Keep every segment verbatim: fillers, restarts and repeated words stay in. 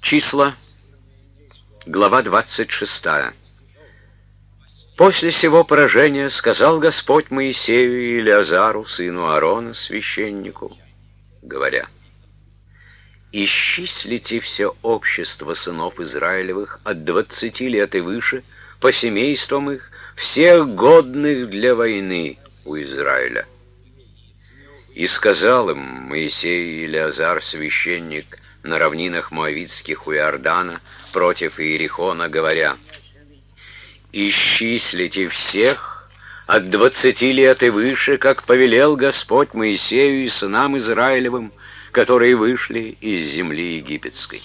Числа, глава двадцать шестая. После сего поражения сказал Господь Моисею и Илиазару, сыну Аарона, священнику, говоря: «Исчислите все общество сынов Израилевых от двадцати лет и выше, по семействам их, всех годных для войны у Израиля». И сказал им Моисей и Илиазар, священник, на равнинах Моавитских у Иордана против Иерихона, говоря: «Исчислите всех от двадцати лет и выше, как повелел Господь Моисею и сынам Израилевым, которые вышли из земли египетской».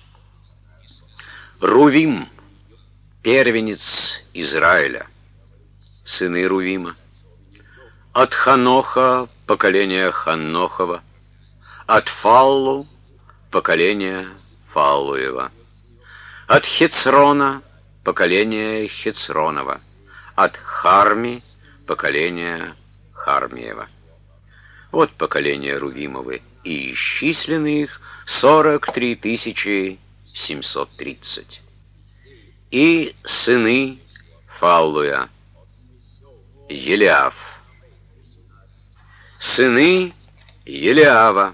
Рувим, первенец Израиля, сыны Рувима, от Ханоха, поколение Ханохова, от Фаллу, поколение Фаллуева, от Хецрона, поколение Хецронова, от Харми, поколение Хармиева. Вот поколение Рувимовы, и исчислены их сорок три тысячи семьсот тридцать. И сыны Фаллуя: Елиав. Сыны Елиава: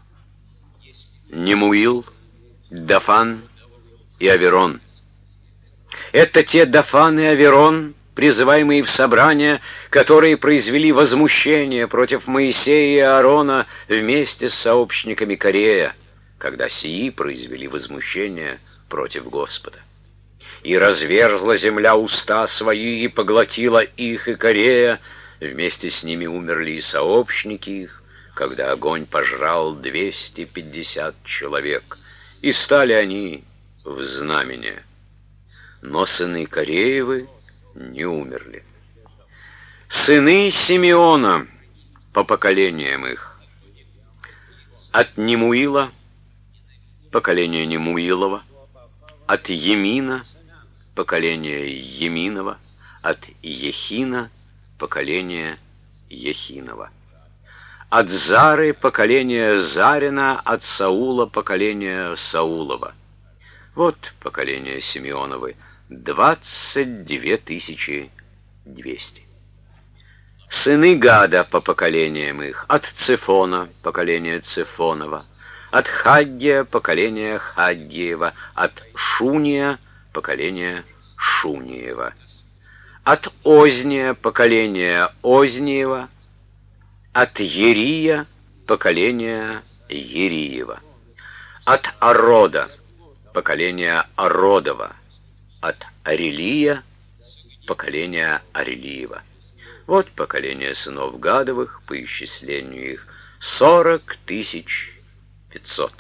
Немуил, Дафан и Аверон. Это те Дафан и Аверон, призываемые в собрание, которые произвели возмущение против Моисея и Аарона вместе с сообщниками Корея, когда сии произвели возмущение против Господа. И разверзла земля уста свои, и поглотила их и Корея, вместе с ними умерли и сообщники их, когда огонь пожрал двести пятьдесят человек, и стали они в знамение. Но сыны Кореевы не умерли. Сыны Симеона по поколениям их: от Немуила, поколение Немуилова, от Емина, поколение Еминова, от Ехина, поколение Ехинова, от Зары, поколение Зарина, от Саула, поколение Саулова. Вот поколение Симеоновы, двадцать две тысячи двести. Сыны Гада по поколениям их: от Цефона, поколение Цефонова, от Хаггия, поколение Хаггиева, от Шуния, поколение Шуниева, от Озния, поколение Озниева, от Ерия, поколение Ериева, от Арода, поколение Ародова, от Арелия, поколение Арелиева. Вот поколение сынов Гадовых, по исчислению их, сорок тысяч пятьсот.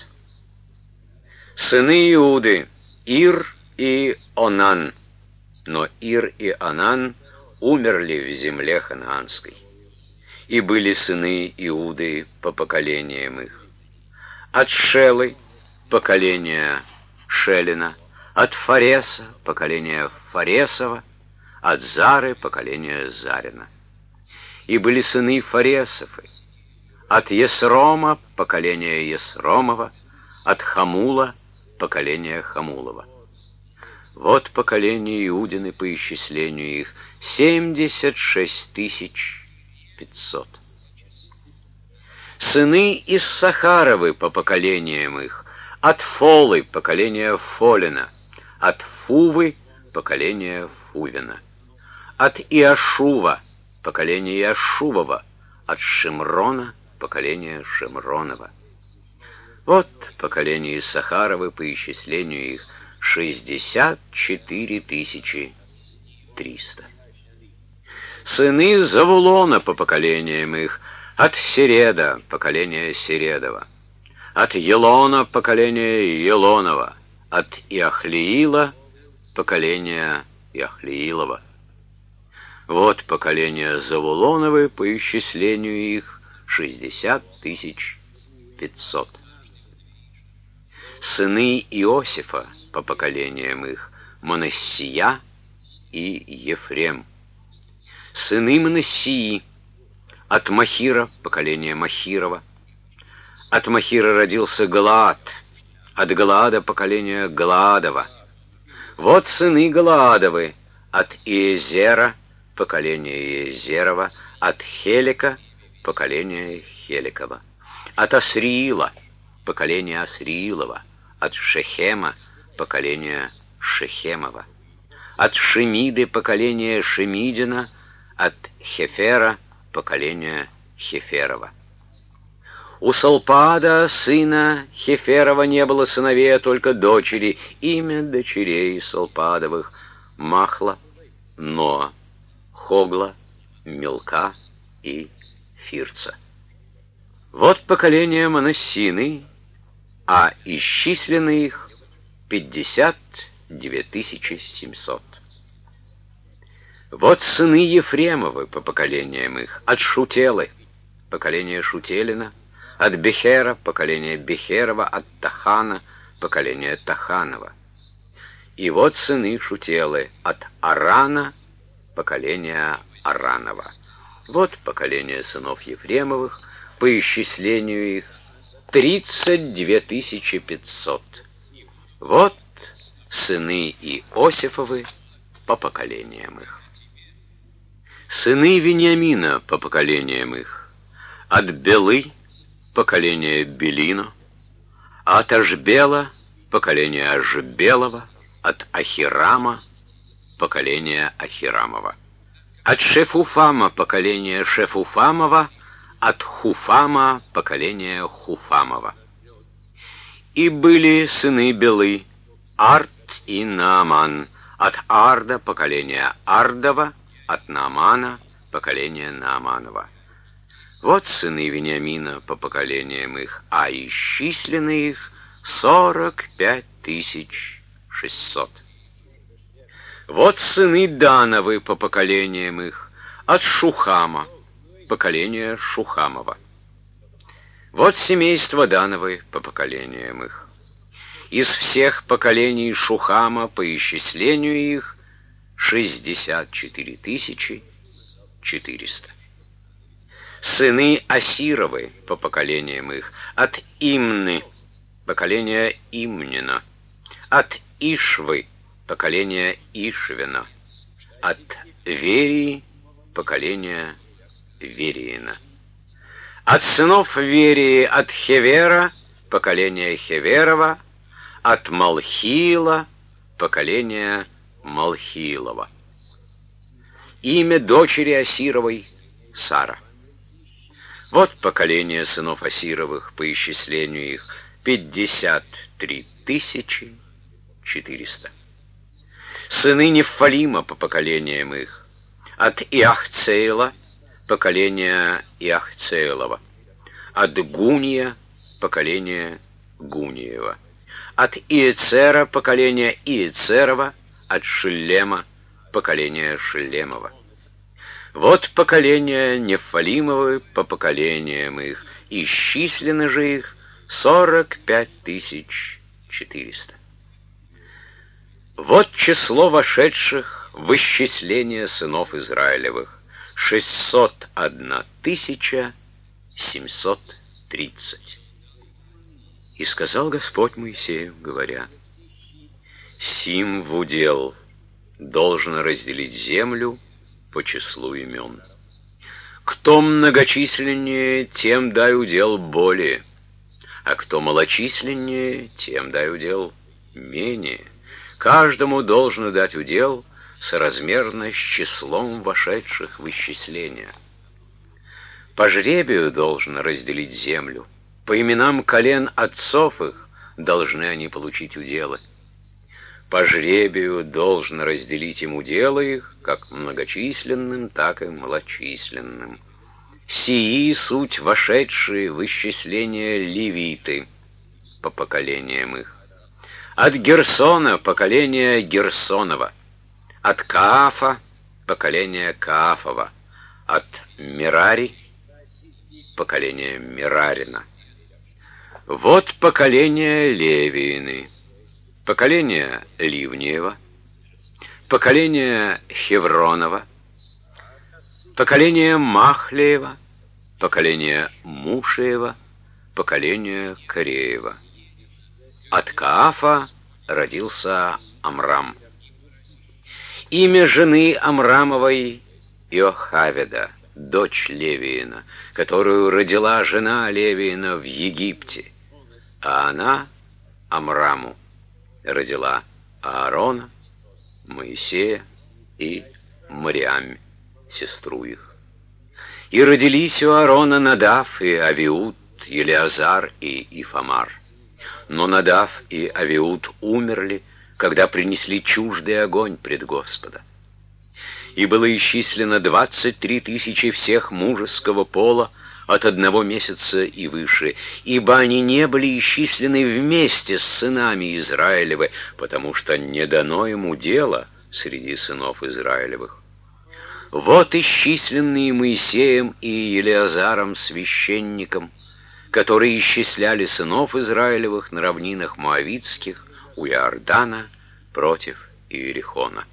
Сыны Иуды: Ир и Онан. Но Ир и Онан умерли в земле ханаанской. И были сыны Иуды по поколениям их: от Шелы, поколение Шелина, от Фареса, поколение Фаресова, от Зары, поколение Зарина. И были сыны Фаресовы: от Есрома, поколение Есромова, от Хамула, поколение Хамулова. Вот поколение Иудины по исчислению их: семьдесят шесть тысяч пятьсот. Сыны Иссахаровы по поколениям их: от Фолы, поколение Фолина, от Фувы, поколение Фувина, от Иашува, поколение Иашувова, от Шимрона, поколение Шимронова. Вот поколение Иссахаровы по исчислению их: шестьдесят четыре тысячи триста. Сыны Завулона по поколениям их: от Середа, поколение Середова, от Елона, поколение Елонова, от Иахлиила, поколение Иахлиилова. Вот поколение Завулоновы по исчислению их: шестьдесят тысяч пятьсот. Сыны Иосифа по поколениям их: Манассия и Ефрем. Сыны Манассии: от Махира, поколение Махирова. От Махира родился Галаад, от Галаада поколение Галаадова. Вот сыны Галаадовы, от Иезера поколение Иезерова, от Хелика поколение Хеликова, от Асриила поколение Асриилова, от Шехема поколение Шехемова, от Шемиды поколение Шемидина, от Хефера поколение Хеферова. У Салпаада, сына Хеферова, не было сыновей, а только дочери. Имя дочерей Салпаадовых — Махла, Ноа, Хогла, Милка и Фирца. Вот поколение Манассины, а исчислены их пятьдесят две тысячи семьсот. Вот сыны Ефремовы по поколениям их, от Шутелы, поколение Шутелина, от Бехера, поколение Бехерова, от Тахана, поколение Таханова. И вот сыны Шутелы, от Арана, поколение Аранова. Вот поколение сынов Ефремовых, по исчислению их тридцать две тысячи пятьсот. Вот сыны Иосифовы по поколениям их. Сыны Вениамина по поколениям их, от Белы поколение Белино, от Ашбела поколение Ашбелова, от Ахирама поколение Ахирамова, от Шефуфама поколение Шефуфамова, от Хуфама поколение Хуфамова. И были сыны Белы Ард и Нааман, от Арда поколение Ардова, от Наамана поколение Нааманова. Вот сыны Вениамина по поколениям их, а исчислены их сорок пять тысяч шестьсот. Вот сыны Дановы по поколениям их, от Шухама, поколение Шухамова. Вот семейство Дановы по поколениям их. Из всех поколений Шухама по исчислению их шестьдесят четыре тысячи четыреста. Сыны Асировы по поколениям их, от Имны, поколение Имнина, от Ишвы, поколение Ишвина, от Верии, поколение Вериина. От сынов Верии, от Хевера, поколение Хеверова, от Малхиила, поколение Малхиилова. Имя дочери Асировой — Сара. Вот поколение сынов Асировых по исчислению их пятьдесят три тысячи четыреста. Сыны Нефалима по поколениям их, от Иахцеила, поколение Иахцеилова, от Гуния, поколение Гуниева, от Иецера, поколение Иецерова, от Шиллема, поколение Шиллемова. Вот поколение Нефалимовы по поколениям их, исчислены же их сорок пять тысяч четыреста. Вот число вошедших в исчисление сынов Израилевых — шестьсот одна тысяча семьсот тридцать. И сказал Господь Моисею, говоря: «Сим в удел должно разделить землю по числу имен. Кто многочисленнее, тем дай удел более, а кто малочисленнее, тем дай удел менее. Каждому должно дать удел соразмерно с числом вошедших в исчисление. По жребию должно разделить землю, по именам колен отцов их должны они получить уделы. По жребию должно разделить им уделы их, как многочисленным, так и малочисленным. Сии суть вошедшие в исчисление левиты по поколениям их. От Герсона поколение Герсонова, от Каафа поколение Каафова, от Мерари поколение Мерарина. Вот поколение Левиины, поколение Ливниева, поколение Хевронова, поколение Махлеева, поколение Мушеева, поколение Кореева. От Каафа родился Амрам. Имя жены Амрамовой — Иохаведа, дочь Левиина, которую родила жена Левиина в Египте, а она Амраму родила Аарона, Моисея и Мариам, сестру их. И родились у Аарона Надав и Авиуд, Елеазар и Ифамар. Но Надав и Авиуд умерли, когда принесли чуждый огонь пред Господа. И было исчислено двадцать три тысячи всех мужеского пола от одного месяца и выше, ибо они не были исчислены вместе с сынами Израилевы, потому что не дано ему дело среди сынов Израилевых. Вот исчисленные Моисеем и Елеазаром священником, которые исчисляли сынов Израилевых на равнинах Моавитских у Иордана против Иерихона.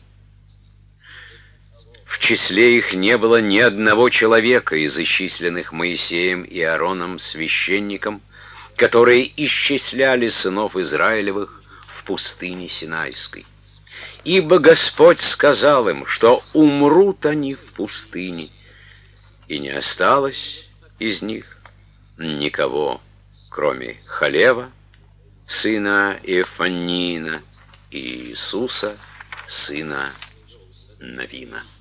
В числе их не было ни одного человека из исчисленных Моисеем и Аароном священником, которые исчисляли сынов Израилевых в пустыне Синайской. Ибо Господь сказал им, что умрут они в пустыне, и не осталось из них никого, кроме Халева, сына Ефаннина, и Иисуса, сына Навина.